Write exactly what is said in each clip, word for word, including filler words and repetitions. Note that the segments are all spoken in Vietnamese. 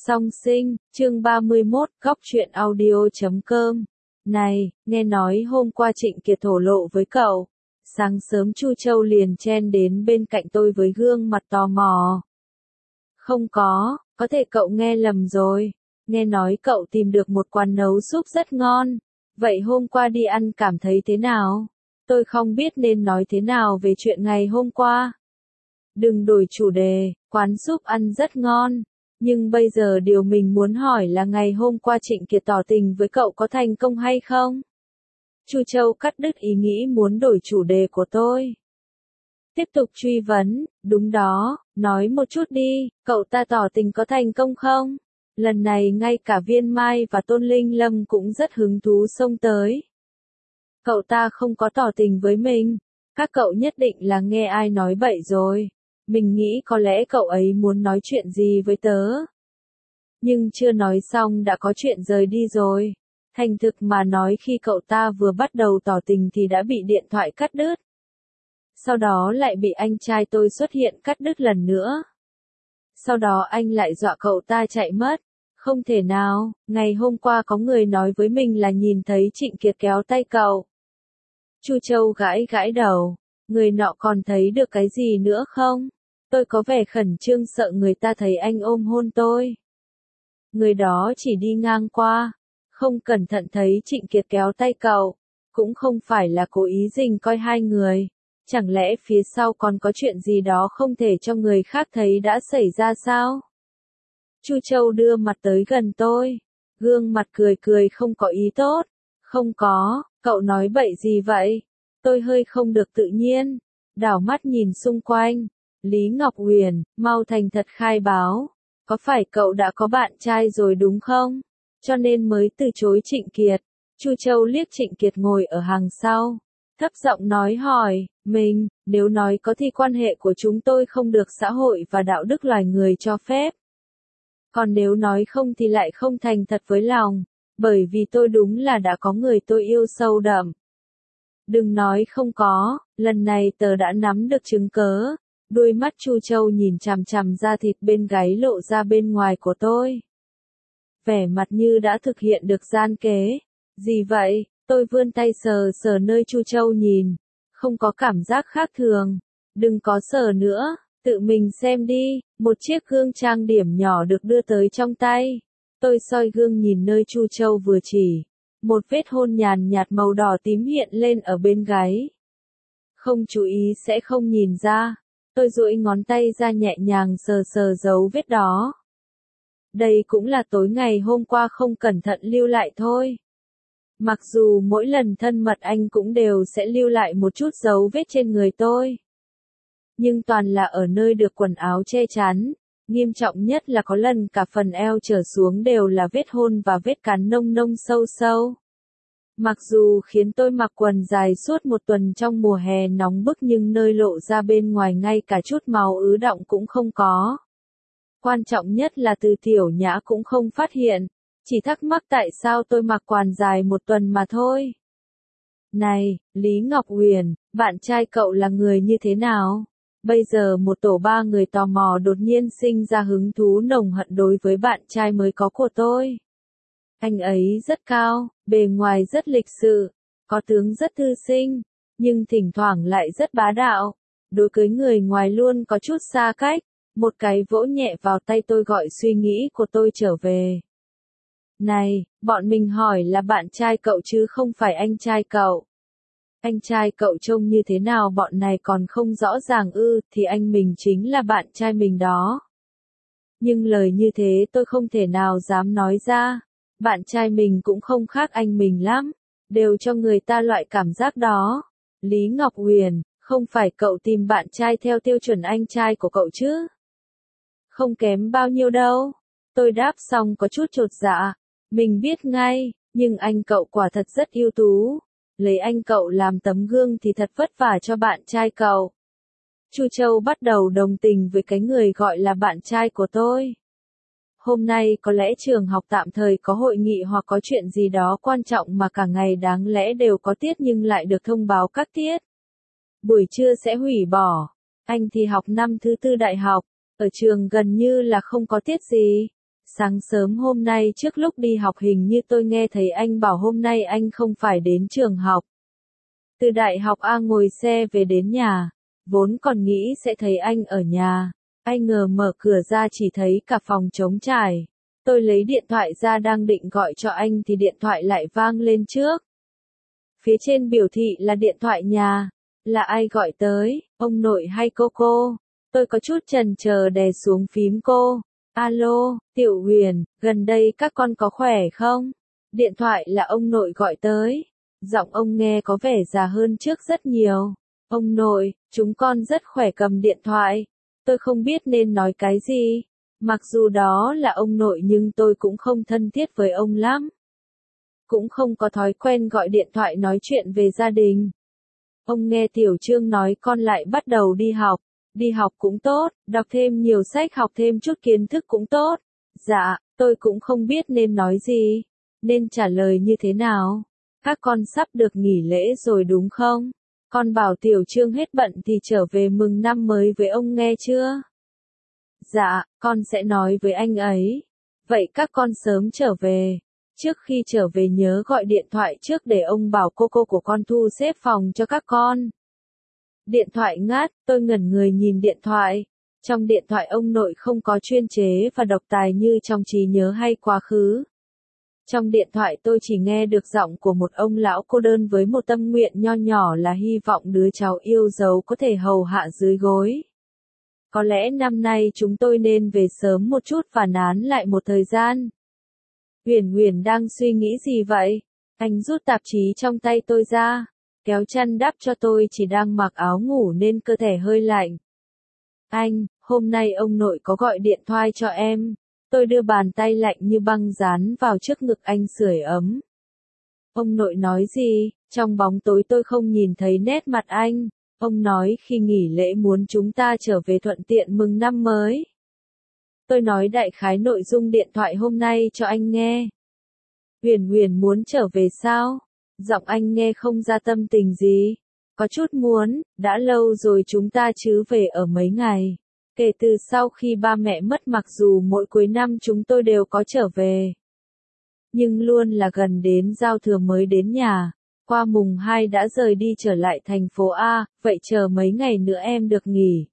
Song sinh, chương ba mươi mốt, góc truyện audio chấm com. Này, nghe nói hôm qua Trịnh Kiệt thổ lộ với cậu. Sáng sớm Chu Châu liền chen đến bên cạnh tôi với gương mặt tò mò. Không có, có thể cậu nghe lầm rồi. Nghe nói cậu tìm được một quán nấu súp rất ngon. Vậy hôm qua đi ăn cảm thấy thế nào? Tôi không biết nên nói thế nào về chuyện ngày hôm qua. Đừng đổi chủ đề, quán súp ăn rất ngon. Nhưng bây giờ điều mình muốn hỏi là ngày hôm qua Trịnh Kiệt tỏ tình với cậu có thành công hay không? Chu Châu cắt đứt ý nghĩ muốn đổi chủ đề của tôi. Tiếp tục truy vấn, đúng đó, nói một chút đi, cậu ta tỏ tình có thành công không? Lần này ngay cả Viên Mai và Tôn Linh Lâm cũng rất hứng thú xông tới. Cậu ta không có tỏ tình với mình, các cậu nhất định là nghe ai nói bậy rồi. Mình nghĩ có lẽ cậu ấy muốn nói chuyện gì với tớ. Nhưng chưa nói xong đã có chuyện rời đi rồi. Thành thực mà nói khi cậu ta vừa bắt đầu tỏ tình thì đã bị điện thoại cắt đứt. Sau đó lại bị anh trai tôi xuất hiện cắt đứt lần nữa. Sau đó anh lại dọa cậu ta chạy mất. Không thể nào, ngày hôm qua có người nói với mình là nhìn thấy Trịnh Kiệt kéo tay cậu. Chu Châu gãi gãi đầu. Người nọ còn thấy được cái gì nữa không? Tôi có vẻ khẩn trương sợ người ta thấy anh ôm hôn tôi. Người đó chỉ đi ngang qua, không cẩn thận thấy Trịnh Kiệt kéo tay cậu, cũng không phải là cố ý rình coi hai người. Chẳng lẽ phía sau còn có chuyện gì đó không thể cho người khác thấy đã xảy ra sao? Chu Châu đưa mặt tới gần tôi, gương mặt cười cười không có ý tốt. Không có, cậu nói bậy gì vậy? Tôi hơi không được tự nhiên, đảo mắt nhìn xung quanh. Lý Ngọc Huyền, mau thành thật khai báo. Có phải cậu đã có bạn trai rồi đúng không? Cho nên mới từ chối Trịnh Kiệt. Chu Châu liếc Trịnh Kiệt ngồi ở hàng sau. Thấp giọng nói hỏi, mình, nếu nói có thì quan hệ của chúng tôi không được xã hội và đạo đức loài người cho phép. Còn nếu nói không thì lại không thành thật với lòng. Bởi vì tôi đúng là đã có người tôi yêu sâu đậm. Đừng nói không có, lần này tớ đã nắm được chứng cớ. Đôi mắt Chu Châu nhìn chằm chằm da thịt bên gáy lộ ra bên ngoài của tôi. Vẻ mặt như đã thực hiện được gian kế. Gì vậy? Tôi vươn tay sờ sờ nơi Chu Châu nhìn. Không có cảm giác khác thường. Đừng có sờ nữa, tự mình xem đi. Một chiếc gương trang điểm nhỏ được đưa tới trong tay. Tôi soi gương nhìn nơi Chu Châu vừa chỉ. Một vết hôn nhàn nhạt màu đỏ tím hiện lên ở bên gáy. Không chú ý sẽ không nhìn ra. Tôi duỗi ngón tay ra nhẹ nhàng sờ sờ dấu vết đó. Đây cũng là tối ngày hôm qua không cẩn thận lưu lại thôi. Mặc dù mỗi lần thân mật anh cũng đều sẽ lưu lại một chút dấu vết trên người tôi. Nhưng toàn là ở nơi được quần áo che chắn. Nghiêm trọng nhất là có lần cả phần eo trở xuống đều là vết hôn và vết cắn nông nông sâu sâu. Mặc dù khiến tôi mặc quần dài suốt một tuần trong mùa hè nóng bức nhưng nơi lộ ra bên ngoài ngay cả chút máu ứ đọng cũng không có. Quan trọng nhất là Từ Tiểu Nhã cũng không phát hiện, chỉ thắc mắc tại sao tôi mặc quần dài một tuần mà thôi. Này, Lý Ngọc Huyền, bạn trai cậu là người như thế nào? Bây giờ một tổ ba người tò mò đột nhiên sinh ra hứng thú nồng hận đối với bạn trai mới có của tôi. Anh ấy rất cao, bề ngoài rất lịch sự, có tướng rất thư sinh, nhưng thỉnh thoảng lại rất bá đạo. Đối với người ngoài luôn có chút xa cách, một cái vỗ nhẹ vào tay tôi gọi suy nghĩ của tôi trở về. Này, bọn mình hỏi là bạn trai cậu chứ không phải anh trai cậu. Anh trai cậu trông như thế nào bọn này còn không rõ ràng ư, thì anh mình chính là bạn trai mình đó. Nhưng lời như thế tôi không thể nào dám nói ra. Bạn trai mình cũng không khác anh mình lắm, đều cho người ta loại cảm giác đó. Lý Ngọc Huyền, không phải cậu tìm bạn trai theo tiêu chuẩn anh trai của cậu chứ? Không kém bao nhiêu đâu. Tôi đáp xong có chút chột dạ. Mình biết ngay, nhưng anh cậu quả thật rất ưu tú. Lấy anh cậu làm tấm gương thì thật vất vả cho bạn trai cậu. Chu Châu bắt đầu đồng tình với cái người gọi là bạn trai của tôi. Hôm nay có lẽ trường học tạm thời có hội nghị hoặc có chuyện gì đó quan trọng mà cả ngày đáng lẽ đều có tiết nhưng lại được thông báo các tiết. Buổi trưa sẽ hủy bỏ. Anh thì học năm thứ tư đại học, ở trường gần như là không có tiết gì. Sáng sớm hôm nay trước lúc đi học hình như tôi nghe thấy anh bảo hôm nay anh không phải đến trường học. Từ đại học A ngồi xe về đến nhà, vốn còn nghĩ sẽ thấy anh ở nhà. Ai ngờ mở cửa ra chỉ thấy cả phòng trống trải. Tôi lấy điện thoại ra đang định gọi cho anh thì điện thoại lại vang lên trước. Phía trên biểu thị là điện thoại nhà. Là ai gọi tới, ông nội hay cô cô? Tôi có chút chần chờ đè xuống phím cô. Alo, Tiểu Huyền, gần đây các con có khỏe không? Điện thoại là ông nội gọi tới. Giọng ông nghe có vẻ già hơn trước rất nhiều. Ông nội, chúng con rất khỏe cầm điện thoại. Tôi không biết nên nói cái gì. Mặc dù đó là ông nội nhưng tôi cũng không thân thiết với ông lắm. Cũng không có thói quen gọi điện thoại nói chuyện về gia đình. Ông nghe Tiểu Trương nói con lại bắt đầu đi học. Đi học cũng tốt, đọc thêm nhiều sách học thêm chút kiến thức cũng tốt. Dạ, tôi cũng không biết nên nói gì. Nên trả lời như thế nào. Các con sắp được nghỉ lễ rồi đúng không? Con bảo Tiểu Trương hết bận thì trở về mừng năm mới với ông nghe chưa? Dạ, con sẽ nói với anh ấy. Vậy các con sớm trở về. Trước khi trở về nhớ gọi điện thoại trước để ông bảo cô cô của con thu xếp phòng cho các con. Điện thoại ngắt, tôi ngẩn người nhìn điện thoại. Trong điện thoại ông nội không có chuyên chế và độc tài như trong trí nhớ hay quá khứ. Trong điện thoại tôi chỉ nghe được giọng của một ông lão cô đơn với một tâm nguyện nho nhỏ là hy vọng đứa cháu yêu dấu có thể hầu hạ dưới gối. Có lẽ năm nay chúng tôi nên về sớm một chút và nán lại một thời gian. Huyền Huyền đang suy nghĩ gì vậy? Anh rút tạp chí trong tay tôi ra, kéo chăn đắp cho tôi chỉ đang mặc áo ngủ nên cơ thể hơi lạnh. Anh, hôm nay ông nội có gọi điện thoại cho em. Tôi đưa bàn tay lạnh như băng dán vào trước ngực anh sưởi ấm. Ông nội nói gì? Trong bóng tối tôi không nhìn thấy nét mặt anh. Ông nói khi nghỉ lễ muốn chúng ta trở về thuận tiện mừng năm mới. Tôi nói đại khái nội dung điện thoại hôm nay cho anh nghe. Huyền Huyền muốn trở về sao? Giọng anh nghe không ra tâm tình gì. Có chút muốn, đã lâu rồi chúng ta chứ về ở mấy ngày. Kể từ sau khi ba mẹ mất mặc dù mỗi cuối năm chúng tôi đều có trở về. Nhưng luôn là gần đến giao thừa mới đến nhà. Qua mùng hai đã rời đi trở lại thành phố A, vậy chờ mấy ngày nữa em được nghỉ.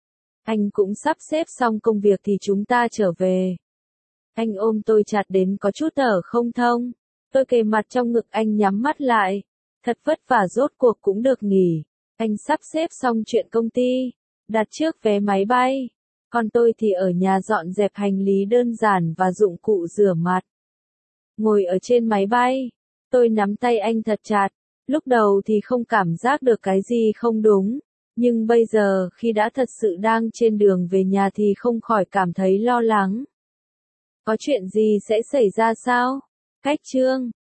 Anh cũng sắp xếp xong công việc thì chúng ta trở về. Anh ôm tôi chặt đến có chút thở không thông. Tôi kề mặt trong ngực anh nhắm mắt lại. Thật vất vả rốt cuộc cũng được nghỉ. Anh sắp xếp xong chuyện công ty. Đặt trước vé máy bay. Còn tôi thì ở nhà dọn dẹp hành lý đơn giản và dụng cụ rửa mặt. Ngồi ở trên máy bay. Tôi nắm tay anh thật chặt. Lúc đầu thì không cảm giác được cái gì không đúng. Nhưng bây giờ khi đã thật sự đang trên đường về nhà thì không khỏi cảm thấy lo lắng. Có chuyện gì sẽ xảy ra sao? Cách Trương.